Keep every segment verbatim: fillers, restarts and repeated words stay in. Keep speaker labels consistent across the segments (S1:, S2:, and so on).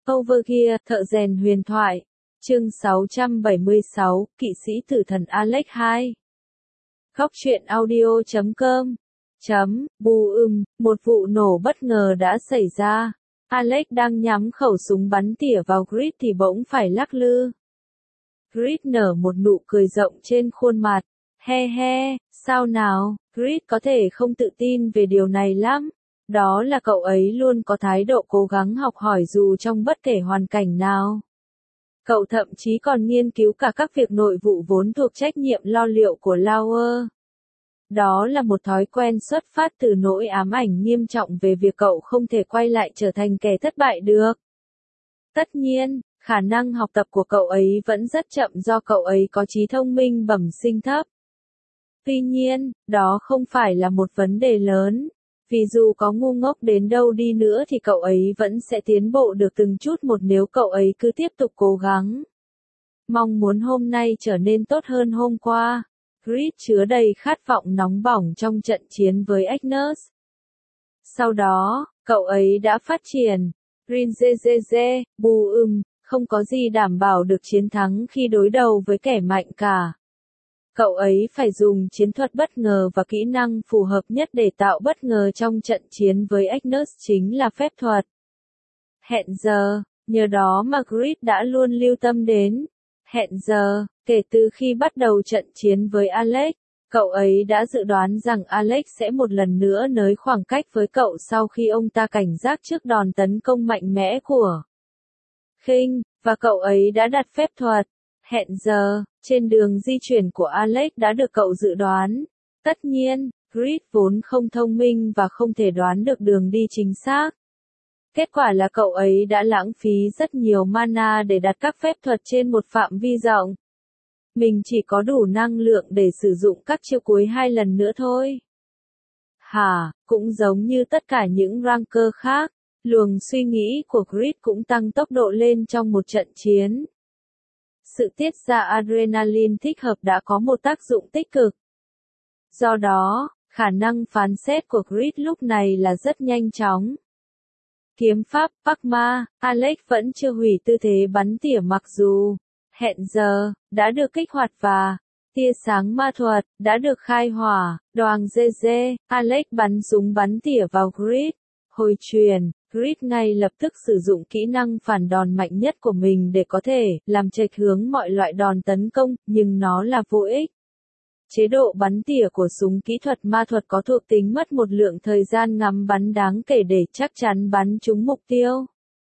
S1: Overgear, thợ rèn huyền thoại. Chương sáu trăm bảy mươi sáu, kỵ sĩ tử thần Alex hai. Góc truyện audio chấm com. Chấm, bù ừm, một vụ nổ bất ngờ đã xảy ra. Alex đang nhắm khẩu súng bắn tỉa vào Grid thì bỗng phải lắc lư. Grid nở một nụ cười rộng trên khuôn mặt. He he, sao nào, Grid có thể không tự tin về điều này lắm. Đó là cậu ấy luôn có thái độ cố gắng học hỏi dù trong bất kể hoàn cảnh nào. Cậu thậm chí còn nghiên cứu cả các việc nội vụ vốn thuộc trách nhiệm lo liệu của Lauer. Đó là một thói quen xuất phát từ nỗi ám ảnh nghiêm trọng về việc cậu không thể quay lại trở thành kẻ thất bại được. Tất nhiên, khả năng học tập của cậu ấy vẫn rất chậm do cậu ấy có trí thông minh bẩm sinh thấp. Tuy nhiên, đó không phải là một vấn đề lớn. Vì dù có ngu ngốc đến đâu đi nữa thì cậu ấy vẫn sẽ tiến bộ được từng chút một nếu cậu ấy cứ tiếp tục cố gắng. Mong muốn hôm nay trở nên tốt hơn hôm qua. Grid chứa đầy khát vọng nóng bỏng trong trận chiến với Agnes. Sau đó, cậu ấy đã phát triển. Rinzezeze, bù ừm, không có gì đảm bảo được chiến thắng khi đối đầu với kẻ mạnh cả. Cậu ấy phải dùng chiến thuật bất ngờ và kỹ năng phù hợp nhất để tạo bất ngờ trong trận chiến với Agnes chính là phép thuật. Hẹn giờ, nhờ đó mà Grid đã luôn lưu tâm đến. Hẹn giờ, kể từ khi bắt đầu trận chiến với Alex, cậu ấy đã dự đoán rằng Alex sẽ một lần nữa nới khoảng cách với cậu sau khi ông ta cảnh giác trước đòn tấn công mạnh mẽ của Khinh, và cậu ấy đã đặt phép thuật. Hẹn giờ, trên đường di chuyển của Alex đã được cậu dự đoán. Tất nhiên, Grid vốn không thông minh và không thể đoán được đường đi chính xác. Kết quả là cậu ấy đã lãng phí rất nhiều mana để đặt các phép thuật trên một phạm vi rộng. Mình chỉ có đủ năng lượng để sử dụng các chiêu cuối hai lần nữa thôi. Hả, cũng giống như tất cả những ranker khác, luồng suy nghĩ của Grid cũng tăng tốc độ lên trong một trận chiến. Sự tiết ra adrenaline thích hợp đã có một tác dụng tích cực. Do đó, khả năng phán xét của Grid lúc này là rất nhanh chóng. Kiếm pháp Pakma, Alex vẫn chưa hủy tư thế bắn tỉa mặc dù hẹn giờ đã được kích hoạt và tia sáng ma thuật đã được khai hỏa. Đoàn giê giê, Alex bắn súng bắn tỉa vào Grid. Hồi truyền, Grid ngay lập tức sử dụng kỹ năng phản đòn mạnh nhất của mình để có thể làm chệch hướng mọi loại đòn tấn công, nhưng nó là vô ích. Chế độ bắn tỉa của súng kỹ thuật ma thuật có thuộc tính mất một lượng thời gian ngắm bắn đáng kể để chắc chắn bắn trúng mục tiêu.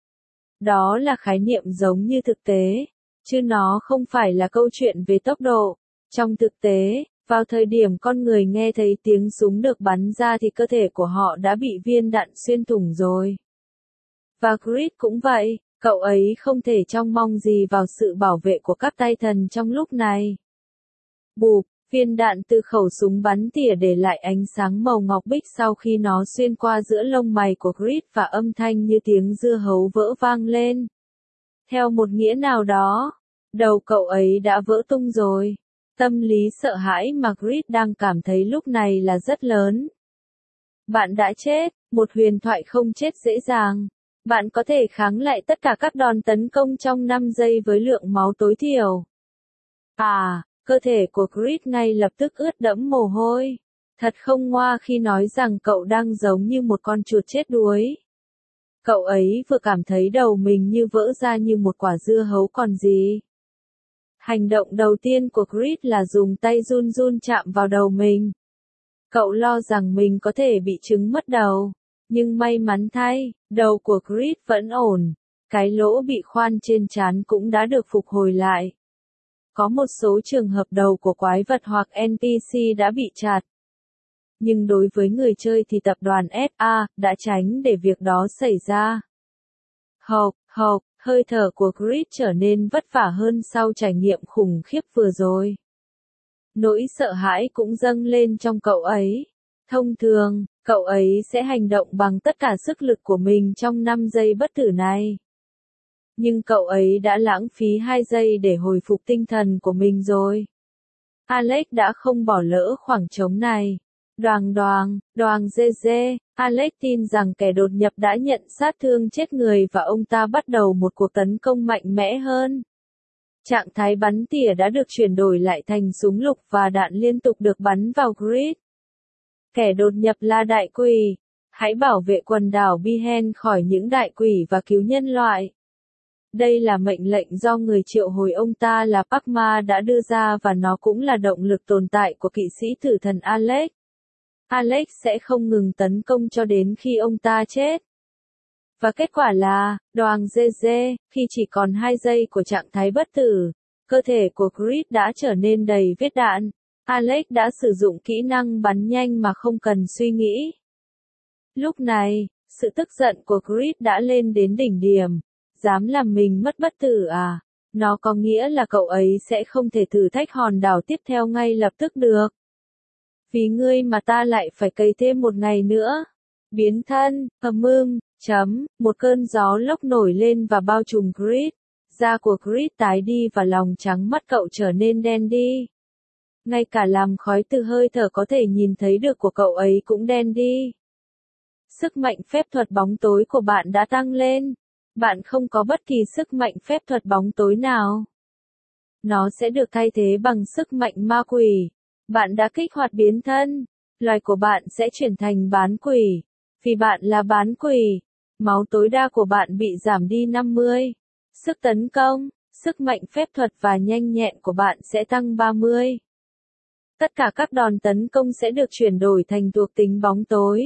S1: Đó là khái niệm giống như thực tế, chứ nó không phải là câu chuyện về tốc độ. Trong thực tế, vào thời điểm con người nghe thấy tiếng súng được bắn ra thì cơ thể của họ đã bị viên đạn xuyên thủng rồi. Và Grid cũng vậy, cậu ấy không thể trông mong gì vào sự bảo vệ của các tay thần trong lúc này. Bụp, viên đạn từ khẩu súng bắn tỉa để lại ánh sáng màu ngọc bích sau khi nó xuyên qua giữa lông mày của Grid và âm thanh như tiếng dưa hấu vỡ vang lên. Theo một nghĩa nào đó, đầu cậu ấy đã vỡ tung rồi. Tâm lý sợ hãi mà Grid đang cảm thấy lúc này là rất lớn. Bạn đã chết, một huyền thoại không chết dễ dàng. Bạn có thể kháng lại tất cả các đòn tấn công trong năm giây với lượng máu tối thiểu. À, cơ thể của Grid ngay lập tức ướt đẫm mồ hôi. Thật không ngoa khi nói rằng cậu đang giống như một con chuột chết đuối. Cậu ấy vừa cảm thấy đầu mình như vỡ ra như một quả dưa hấu còn gì. Hành động đầu tiên của Grid là dùng tay run run chạm vào đầu mình. Cậu lo rằng mình có thể bị chứng mất đầu. Nhưng may mắn thay, đầu của Grid vẫn ổn. Cái lỗ bị khoan trên trán cũng đã được phục hồi lại. Có một số trường hợp đầu của quái vật hoặc en pê xê đã bị chặt. Nhưng đối với người chơi thì tập đoàn ép a đã tránh để việc đó xảy ra. Hộc, hộc, hơi thở của Grid trở nên vất vả hơn sau trải nghiệm khủng khiếp vừa rồi. Nỗi sợ hãi cũng dâng lên trong cậu ấy. Thông thường, cậu ấy sẽ hành động bằng tất cả sức lực của mình trong năm giây bất tử này. Nhưng cậu ấy đã lãng phí hai giây để hồi phục tinh thần của mình rồi. Alex đã không bỏ lỡ khoảng trống này. Đoàng đoàng, đoàng dê dê, Alex tin rằng kẻ đột nhập đã nhận sát thương chết người và ông ta bắt đầu một cuộc tấn công mạnh mẽ hơn. Trạng thái bắn tỉa đã được chuyển đổi lại thành súng lục và đạn liên tục được bắn vào Grid. Kẻ đột nhập là đại quỷ. Hãy bảo vệ quần đảo Bihen khỏi những đại quỷ và cứu nhân loại. Đây là mệnh lệnh do người triệu hồi ông ta là Pakma đã đưa ra và nó cũng là động lực tồn tại của kỵ sĩ tử thần Alex. Alex sẽ không ngừng tấn công cho đến khi ông ta chết. Và kết quả là, đoàn giê giê, khi chỉ còn hai giây của trạng thái bất tử, cơ thể của Grid đã trở nên đầy vết đạn. Alex đã sử dụng kỹ năng bắn nhanh mà không cần suy nghĩ. Lúc này, sự tức giận của Grid đã lên đến đỉnh điểm. Dám làm mình mất bất tử à? Nó có nghĩa là cậu ấy sẽ không thể thử thách hòn đảo tiếp theo ngay lập tức được. Vì ngươi mà ta lại phải cày thêm một ngày nữa. Biến thân, ầm ưm, chấm, một cơn gió lốc nổi lên và bao trùm Grid. Da của Grid tái đi và lòng trắng mắt cậu trở nên đen đi. Ngay cả làn khói từ hơi thở có thể nhìn thấy được của cậu ấy cũng đen đi. Sức mạnh phép thuật bóng tối của bạn đã tăng lên. Bạn không có bất kỳ sức mạnh phép thuật bóng tối nào. Nó sẽ được thay thế bằng sức mạnh ma quỷ. Bạn đã kích hoạt biến thân. Loài của bạn sẽ chuyển thành bán quỷ. Vì bạn là bán quỷ, máu tối đa của bạn bị giảm đi năm mươi. Sức tấn công, sức mạnh phép thuật và nhanh nhẹn của bạn sẽ tăng ba mươi. Tất cả các đòn tấn công sẽ được chuyển đổi thành thuộc tính bóng tối.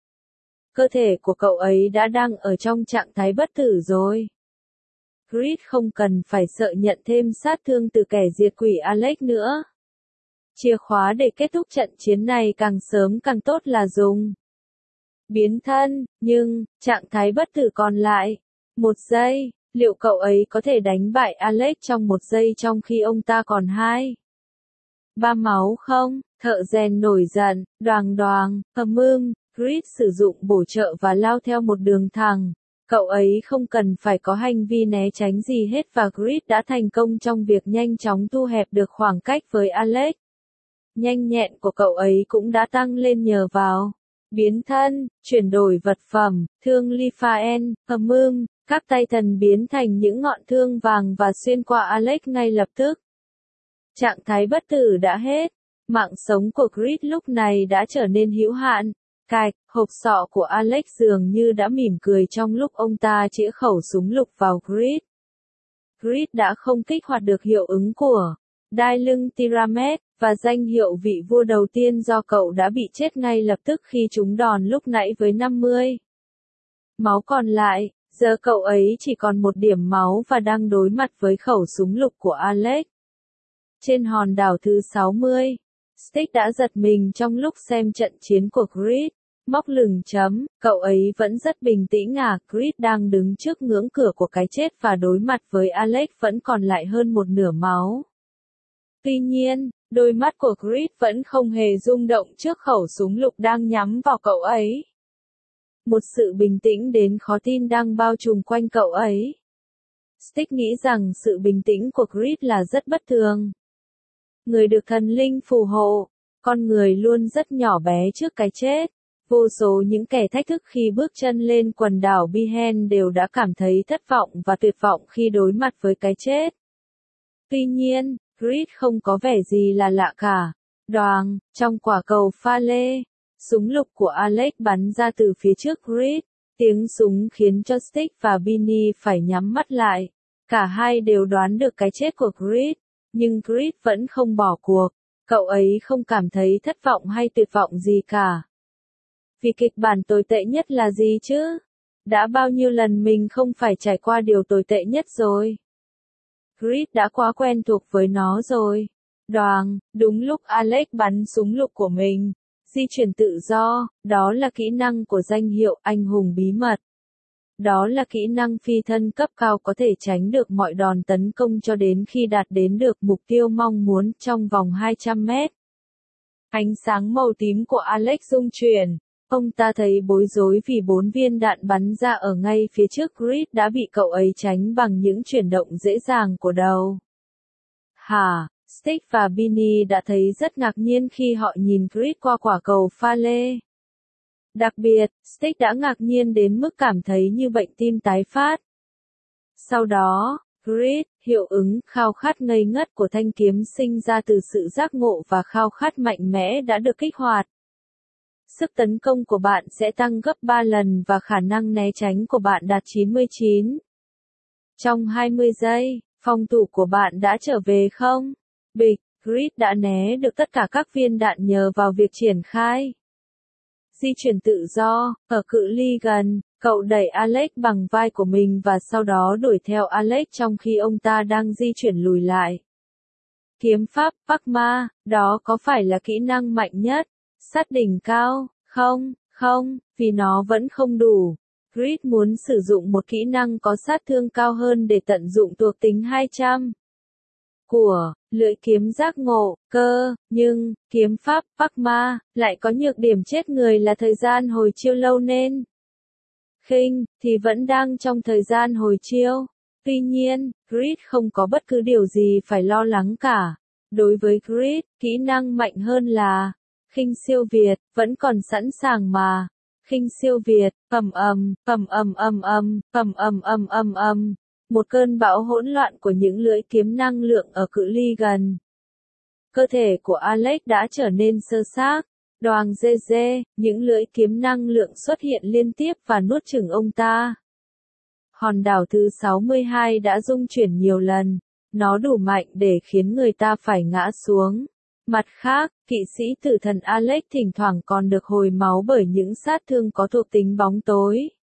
S1: Cơ thể của cậu ấy đã đang ở trong trạng thái bất tử rồi. Grid không cần phải sợ nhận thêm sát thương từ kẻ diệt quỷ Alex nữa. Chìa khóa để kết thúc trận chiến này càng sớm càng tốt là dùng biến thân, nhưng, trạng thái bất tử còn lại. Một giây, liệu cậu ấy có thể đánh bại Alex trong một giây trong khi ông ta còn hai? Ba máu không? Thợ rèn nổi giận, đoàng đoàng, ầm ưm, Grid sử dụng bổ trợ và lao theo một đường thẳng. Cậu ấy không cần phải có hành vi né tránh gì hết và Grid đã thành công trong việc nhanh chóng thu hẹp được khoảng cách với Alex. Nhanh nhẹn của cậu ấy cũng đã tăng lên nhờ vào biến thân, chuyển đổi vật phẩm, thương Liphaen, ầm ưm, các tay thần biến thành những ngọn thương vàng và xuyên qua Alex ngay lập tức. Trạng thái bất tử đã hết. Mạng sống của Grid lúc này đã trở nên hữu hạn. Cạch, hộp sọ của Alex dường như đã mỉm cười trong lúc ông ta chĩa khẩu súng lục vào Grid. Grid đã không kích hoạt được hiệu ứng của đai lưng Tyramet, và danh hiệu vị vua đầu tiên do cậu đã bị chết ngay lập tức khi trúng đòn lúc nãy với năm mươi máu còn lại. Giờ cậu ấy chỉ còn một điểm máu và đang đối mặt với khẩu súng lục của Alex. Trên hòn đảo thứ sáu mươi, Stick đã giật mình trong lúc xem trận chiến của Grid. Móc lửng chấm, cậu ấy vẫn rất bình tĩnh à, Grid đang đứng trước ngưỡng cửa của cái chết và đối mặt với Alex vẫn còn lại hơn một nửa máu. Tuy nhiên, đôi mắt của Grid vẫn không hề rung động trước khẩu súng lục đang nhắm vào cậu ấy. Một sự bình tĩnh đến khó tin đang bao trùm quanh cậu ấy. Stick nghĩ rằng sự bình tĩnh của Grid là rất bất thường. Người được thần linh phù hộ, con người luôn rất nhỏ bé trước cái chết. Vô số những kẻ thách thức khi bước chân lên quần đảo Bihen đều đã cảm thấy thất vọng và tuyệt vọng khi đối mặt với cái chết. Tuy nhiên, Grid không có vẻ gì là lạ cả. Đoàng, trong quả cầu pha lê, súng lục của Alex bắn ra từ phía trước Grid. Tiếng súng khiến cho Stick và Binny phải nhắm mắt lại. Cả hai đều đoán được cái chết của Grid. Nhưng Grid vẫn không bỏ cuộc. Cậu ấy không cảm thấy thất vọng hay tuyệt vọng gì cả. Vì kịch bản tồi tệ nhất là gì chứ? Đã bao nhiêu lần mình không phải trải qua điều tồi tệ nhất rồi. Grid đã quá quen thuộc với nó rồi. Đoàng, đúng lúc Alex bắn súng lục của mình. Di chuyển tự do, đó là kỹ năng của danh hiệu anh hùng bí mật. Đó là kỹ năng phi thân cấp cao có thể tránh được mọi đòn tấn công cho đến khi đạt đến được mục tiêu mong muốn trong vòng hai trăm mét. Ánh sáng màu tím của Alex rung chuyển. Ông ta thấy bối rối vì bốn viên đạn bắn ra ở ngay phía trước Grid đã bị cậu ấy tránh bằng những chuyển động dễ dàng của đầu. Hả? Stick và Binny đã thấy rất ngạc nhiên khi họ nhìn Grid qua quả cầu pha lê. Đặc biệt, Stick đã ngạc nhiên đến mức cảm thấy như bệnh tim tái phát. Sau đó, Grid, hiệu ứng khao khát ngây ngất của thanh kiếm sinh ra từ sự giác ngộ và khao khát mạnh mẽ đã được kích hoạt. Sức tấn công của bạn sẽ tăng gấp ba lần và khả năng né tránh của bạn đạt chín mươi chín. Trong hai mươi giây, phòng thủ của bạn đã trở về không? Bịch, Grid đã né được tất cả các viên đạn nhờ vào việc triển khai di chuyển tự do, ở cự ly gần, cậu đẩy Alex bằng vai của mình và sau đó đuổi theo Alex trong khi ông ta đang di chuyển lùi lại. Kiếm pháp Pakma, đó có phải là kỹ năng mạnh nhất? Sát đỉnh cao, không, không, vì nó vẫn không đủ. Grid muốn sử dụng một kỹ năng có sát thương cao hơn để tận dụng thuộc tính hai trăm của lưỡi kiếm giác ngộ, cơ, nhưng, kiếm pháp Pakma lại có nhược điểm chết người là thời gian hồi chiêu lâu nên khinh thì vẫn đang trong thời gian hồi chiêu. Tuy nhiên, Grid không có bất cứ điều gì phải lo lắng cả. Đối với Grid, kỹ năng mạnh hơn là khinh siêu việt, vẫn còn sẵn sàng mà. Khinh siêu việt, ầm ầm, ầm ầm ầm ầm, ầm ầm ầm ầm ầm. Một cơn bão hỗn loạn của những lưỡi kiếm năng lượng ở cự ly gần. Cơ thể của Alex đã trở nên sơ xác. Đoàng dê dê, những lưỡi kiếm năng lượng xuất hiện liên tiếp và nuốt chửng ông ta. Hòn đảo thứ sáu mươi hai đã rung chuyển nhiều lần. Nó đủ mạnh để khiến người ta phải ngã xuống. Mặt khác, kỵ sĩ tử thần Alex thỉnh thoảng còn được hồi máu bởi những sát thương có thuộc tính bóng tối.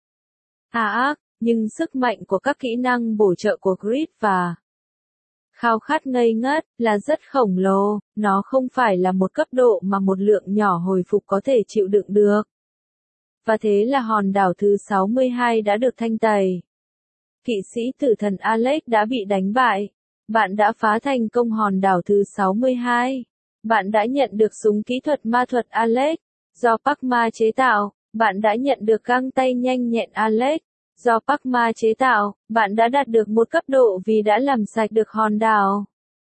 S1: À ác, nhưng sức mạnh của các kỹ năng bổ trợ của Grid và khao khát ngây ngất là rất khổng lồ, nó không phải là một cấp độ mà một lượng nhỏ hồi phục có thể chịu đựng được. Và thế là hòn đảo thứ sáu mươi hai đã được thanh tẩy. Kỵ sĩ tử thần Alex đã bị đánh bại. Bạn đã phá thành công hòn đảo thứ sáu mươi hai. Bạn đã nhận được súng kỹ thuật ma thuật Alex, do Pakma chế tạo. Bạn đã nhận được găng tay nhanh nhẹn Alex, do Pakma chế tạo. Bạn đã đạt được một cấp độ vì đã làm sạch được hòn đảo.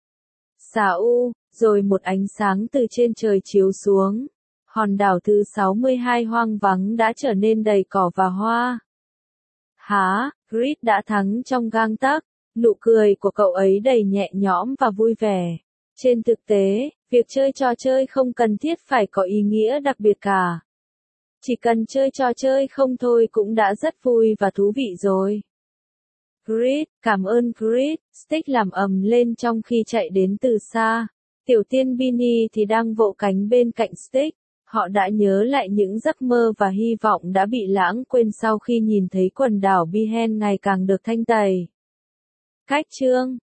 S1: Xà u, rồi một ánh sáng từ trên trời chiếu xuống. Hòn đảo thứ sáu mươi hai hoang vắng đã trở nên đầy cỏ và hoa. Hả, Grid đã thắng trong gang tấc. Nụ cười của cậu ấy đầy nhẹ nhõm và vui vẻ. Trên thực tế, việc chơi trò chơi không cần thiết phải có ý nghĩa đặc biệt cả. Chỉ cần chơi trò chơi không thôi cũng đã rất vui và thú vị rồi. Grid, cảm ơn Grid, Stick làm ầm lên trong khi chạy đến từ xa. Tiểu tiên Bini thì đang vỗ cánh bên cạnh Stick. Họ đã nhớ lại những giấc mơ và hy vọng đã bị lãng quên sau khi nhìn thấy quần đảo Bihen ngày càng được thanh tẩy. Cách chương